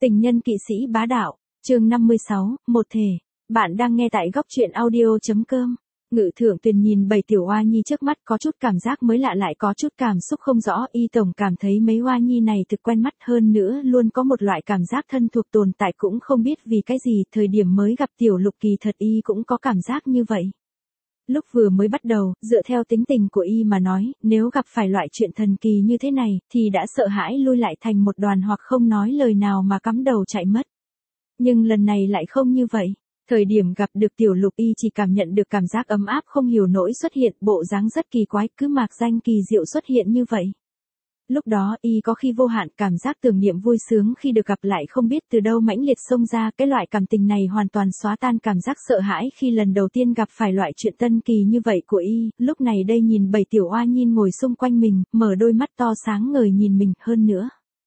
Tình nhân kỵ sĩ bá đạo, chương 56, một thể. Bạn đang nghe tại góc truyện audio.com. Ngự Thượng Tuyền nhìn bầy tiểu oa nhi trước mắt có chút cảm giác mới lạ lại có chút cảm xúc không rõ. Y tổng cảm thấy mấy oa nhi này thực quen mắt, hơn nữa luôn có một loại cảm giác thân thuộc tồn tại, cũng không biết vì cái gì. Thời điểm mới gặp Tiểu Lục kỳ thật y cũng có cảm giác như vậy. Lúc vừa mới bắt đầu, dựa theo tính tình của y mà nói, nếu gặp phải loại chuyện thần kỳ như thế này, thì đã sợ hãi lui lại thành một đoàn hoặc không nói lời nào mà cắm đầu chạy mất. Nhưng lần này lại không như vậy. Thời điểm gặp được Tiểu Lục y chỉ cảm nhận được cảm giác ấm áp không hiểu nỗi xuất hiện, bộ dáng rất kỳ quái, cứ mạc danh kỳ diệu xuất hiện như vậy. Lúc đó y có khi vô hạn cảm giác tưởng niệm vui sướng khi được gặp lại, không biết từ đâu mãnh liệt xông ra. Cái loại cảm tình này hoàn toàn xóa tan cảm giác sợ hãi khi lần đầu tiên gặp phải loại chuyện tân kỳ như vậy của y. Lúc này đây nhìn bầy tiểu oa nhi ngồi xung quanh mình, mở đôi mắt to sáng ngời nhìn mình. Hơn nữa,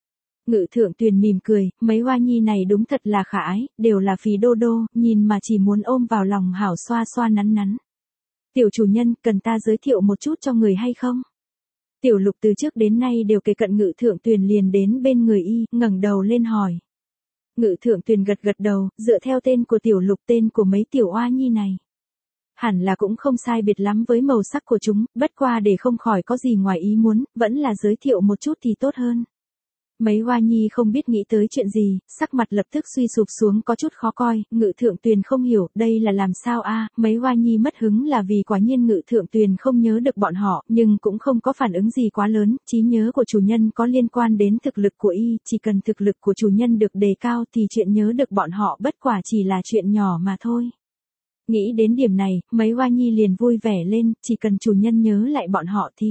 Ngự Thượng Tuyền mỉm cười, mấy oa nhi này đúng thật là khả ái, đều là phì đô đô, nhìn mà chỉ muốn ôm vào lòng hảo xoa xoa nắn nắn. Tiểu chủ nhân, cần ta giới thiệu một chút cho người hay không? Tiểu Lục từ trước đến nay đều kề cận Ngự Thượng Tuyền, liền đến bên người y, ngẩng đầu lên hỏi. Ngự Thượng Tuyền gật gật đầu, dựa theo tên của Tiểu Lục, tên của mấy tiểu oa nhi này hẳn là cũng không sai biệt lắm với màu sắc của chúng, bất qua để không khỏi có gì ngoài ý muốn, vẫn là giới thiệu một chút thì tốt hơn. Mấy oa nhi không biết nghĩ tới chuyện gì, sắc mặt lập tức suy sụp xuống, có chút khó coi. Ngự Thượng Tuyền không hiểu, đây là làm sao a? Mấy oa nhi mất hứng là vì quả nhiên Ngự Thượng Tuyền không nhớ được bọn họ, nhưng cũng không có phản ứng gì quá lớn. Trí nhớ của chủ nhân có liên quan đến thực lực của y, chỉ cần thực lực của chủ nhân được đề cao thì chuyện nhớ được bọn họ bất quả chỉ là chuyện nhỏ mà thôi. Nghĩ đến điểm này, mấy oa nhi liền vui vẻ lên, chỉ cần chủ nhân nhớ lại bọn họ thì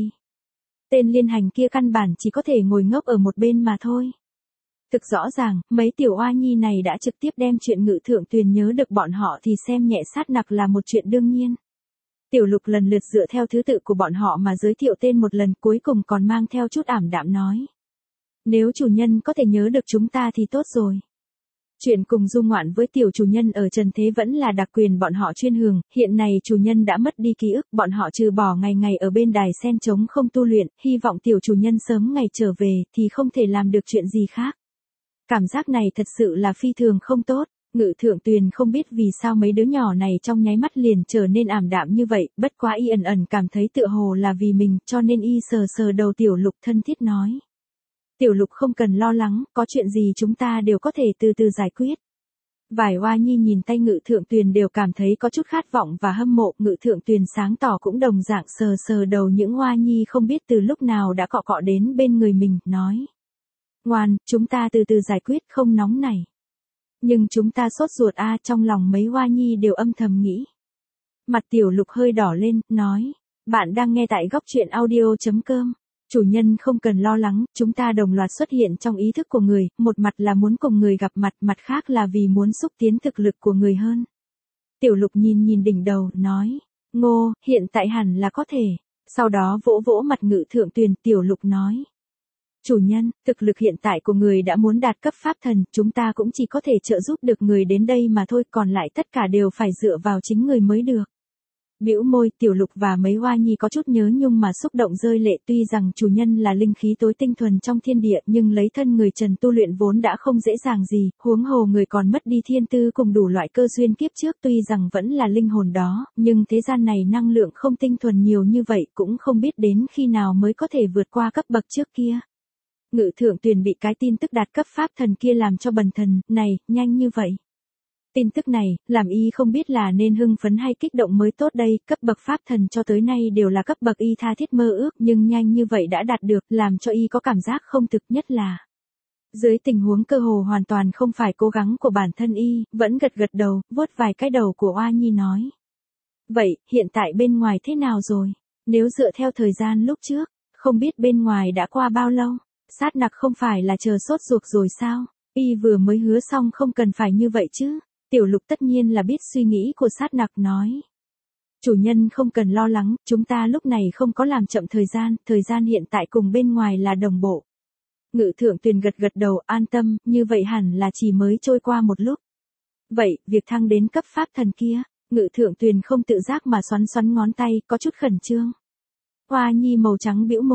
tên liên hành kia căn bản chỉ có thể ngồi ngốc ở một bên mà thôi. Thực rõ ràng, mấy tiểu oa nhi này đã trực tiếp đem chuyện Ngự Thượng Tuyền nhớ được bọn họ thì xem nhẹ sát nặc là một chuyện đương nhiên. Tiểu Lục lần lượt dựa theo thứ tự của bọn họ mà giới thiệu tên một lần, cuối cùng còn mang theo chút ảm đạm nói. Nếu chủ nhân có thể nhớ được chúng ta thì tốt rồi. Chuyện cùng du ngoạn với tiểu chủ nhân ở trần thế vẫn là đặc quyền bọn họ chuyên hưởng, hiện nay chủ nhân đã mất đi ký ức, bọn họ trừ bỏ ngày ngày ở bên đài sen trống không tu luyện, hy vọng tiểu chủ nhân sớm ngày trở về, thì không thể làm được chuyện gì khác. Cảm giác này thật sự là phi thường không tốt. Ngự Thượng Tuyền không biết vì sao mấy đứa nhỏ này trong nháy mắt liền trở nên ảm đạm như vậy, bất quá y ẩn ẩn cảm thấy tựa hồ là vì mình, cho nên y sờ sờ đầu Tiểu Lục thân thiết nói. Tiểu Lục không cần lo lắng, có chuyện gì chúng ta đều có thể từ từ giải quyết. Vài oa nhi nhìn tay Ngự Thượng Tuyền đều cảm thấy có chút khát vọng và hâm mộ. Ngự Thượng Tuyền sáng tỏ cũng đồng dạng sờ sờ đầu những oa nhi không biết từ lúc nào đã cọ cọ đến bên người mình, nói. Ngoan, chúng ta từ từ giải quyết, không nóng này. Nhưng chúng ta sốt ruột a, trong lòng mấy oa nhi đều âm thầm nghĩ. Mặt Tiểu Lục hơi đỏ lên, nói. Bạn đang nghe tại góc truyện audio.com. Chủ nhân không cần lo lắng, chúng ta đồng loạt xuất hiện trong ý thức của người, một mặt là muốn cùng người gặp mặt, mặt khác là vì muốn xúc tiến thực lực của người hơn. Tiểu Lục nhìn đỉnh đầu, nói, ngô, hiện tại hẳn là có thể. Sau đó vỗ vỗ mặt Ngự Thượng Tuyền, Tiểu Lục nói. Chủ nhân, thực lực hiện tại của người đã muốn đạt cấp pháp thần, chúng ta cũng chỉ có thể trợ giúp được người đến đây mà thôi, còn lại tất cả đều phải dựa vào chính người mới được. Bĩu môi, Tiểu Lục và mấy oa nhi có chút nhớ nhung mà xúc động rơi lệ, tuy rằng chủ nhân là linh khí tối tinh thuần trong thiên địa, nhưng lấy thân người trần tu luyện vốn đã không dễ dàng gì, huống hồ người còn mất đi thiên tư cùng đủ loại cơ duyên kiếp trước, tuy rằng vẫn là linh hồn đó, nhưng thế gian này năng lượng không tinh thuần nhiều như vậy, cũng không biết đến khi nào mới có thể vượt qua cấp bậc trước kia. Ngự Thượng Tuyền bị cái tin tức đạt cấp pháp thần kia làm cho bần thần, này, nhanh như vậy. Tin tức này, làm y không biết là nên hưng phấn hay kích động mới tốt đây, cấp bậc pháp thần cho tới nay đều là cấp bậc y tha thiết mơ ước, nhưng nhanh như vậy đã đạt được, làm cho y có cảm giác không thực, nhất là dưới tình huống cơ hồ hoàn toàn không phải cố gắng của bản thân y, vẫn gật gật đầu, vuốt vài cái đầu của oa nhi nói. Vậy, hiện tại bên ngoài thế nào rồi? Nếu dựa theo thời gian lúc trước, không biết bên ngoài đã qua bao lâu? Sát nặc không phải là chờ sốt ruột rồi sao? Y vừa mới hứa xong không cần phải như vậy chứ. Tiểu Lục tất nhiên là biết suy nghĩ của sát nặc, nói. Chủ nhân không cần lo lắng, chúng ta lúc này không có làm chậm thời gian hiện tại cùng bên ngoài là đồng bộ. Ngự Thượng Tuyền gật gật đầu, an tâm, như vậy hẳn là chỉ mới trôi qua một lúc. Vậy, việc thăng đến cấp pháp thần kia, Ngự Thượng Tuyền không tự giác mà xoắn ngón tay, có chút khẩn trương. Oa nhi màu trắng bĩu môi.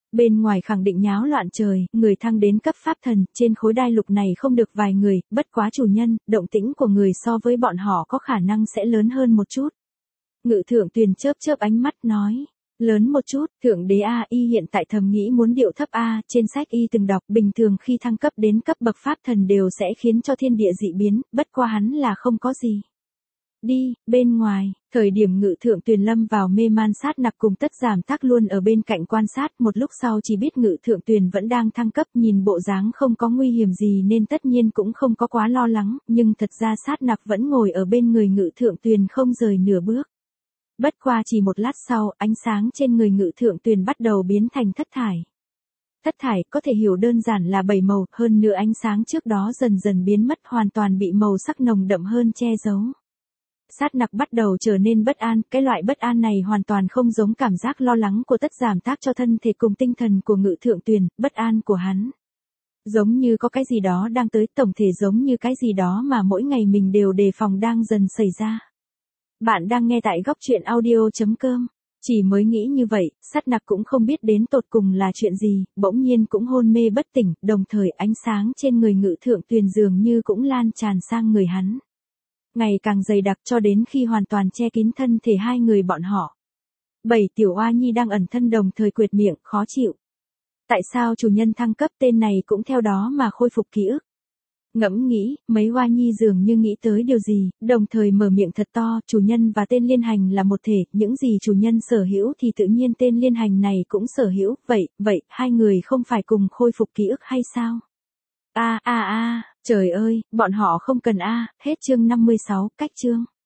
Bên ngoài khẳng định nháo loạn trời, người thăng đến cấp pháp thần, trên khối đai lục này không được vài người, bất quá chủ nhân, động tĩnh của người so với bọn họ có khả năng sẽ lớn hơn một chút. Ngự thượng Tuyền chớp chớp ánh mắt nói. Lớn một chút, thượng đế A y hiện tại thầm nghĩ muốn điệu thấp A, trên sách y từng đọc bình thường khi thăng cấp đến cấp bậc pháp thần đều sẽ khiến cho thiên địa dị biến, bất qua hắn là không có gì. Đi, bên ngoài, thời điểm ngự thượng Tuyền lâm vào mê man sát nặc cùng tất giảm tác luôn ở bên cạnh quan sát, một lúc sau chỉ biết ngự thượng Tuyền vẫn đang thăng cấp, nhìn bộ dáng không có nguy hiểm gì nên tất nhiên cũng không có quá lo lắng, nhưng thật ra sát nặc vẫn ngồi ở bên người ngự thượng Tuyền không rời nửa bước. Bất qua chỉ một lát sau, ánh sáng trên người ngự thượng Tuyền bắt đầu biến thành thất thải. Thất thải có thể hiểu đơn giản là 7 màu, hơn nữa ánh sáng trước đó dần dần biến mất hoàn toàn bị màu sắc nồng đậm hơn che giấu. Sát nặc bắt đầu trở nên bất an, cái loại bất an này hoàn toàn không giống cảm giác lo lắng của tất giảm tác cho thân thể cùng tinh thần của ngự thượng Tuyền, bất an của hắn. Giống như có cái gì đó đang tới, tổng thể giống như cái gì đó mà mỗi ngày mình đều đề phòng đang dần xảy ra. Bạn đang nghe tại góc truyện audio.com. Chỉ mới nghĩ như vậy, sát nặc cũng không biết đến tột cùng là chuyện gì, bỗng nhiên cũng hôn mê bất tỉnh, đồng thời ánh sáng trên người ngự thượng Tuyền dường như cũng lan tràn sang người hắn. Ngày càng dày đặc cho đến khi hoàn toàn che kín thân thể hai người bọn họ. 7 tiểu oa nhi đang ẩn thân đồng thời quệt miệng, khó chịu. Tại sao chủ nhân thăng cấp tên này cũng theo đó mà khôi phục ký ức? Ngẫm nghĩ, mấy oa nhi dường như nghĩ tới điều gì, đồng thời mở miệng thật to, chủ nhân và tên liên hành là một thể, những gì chủ nhân sở hữu thì tự nhiên tên liên hành này cũng sở hữu, vậy, hai người không phải cùng khôi phục ký ức hay sao? Trời ơi, bọn họ không cần hết chương 56, cách chương.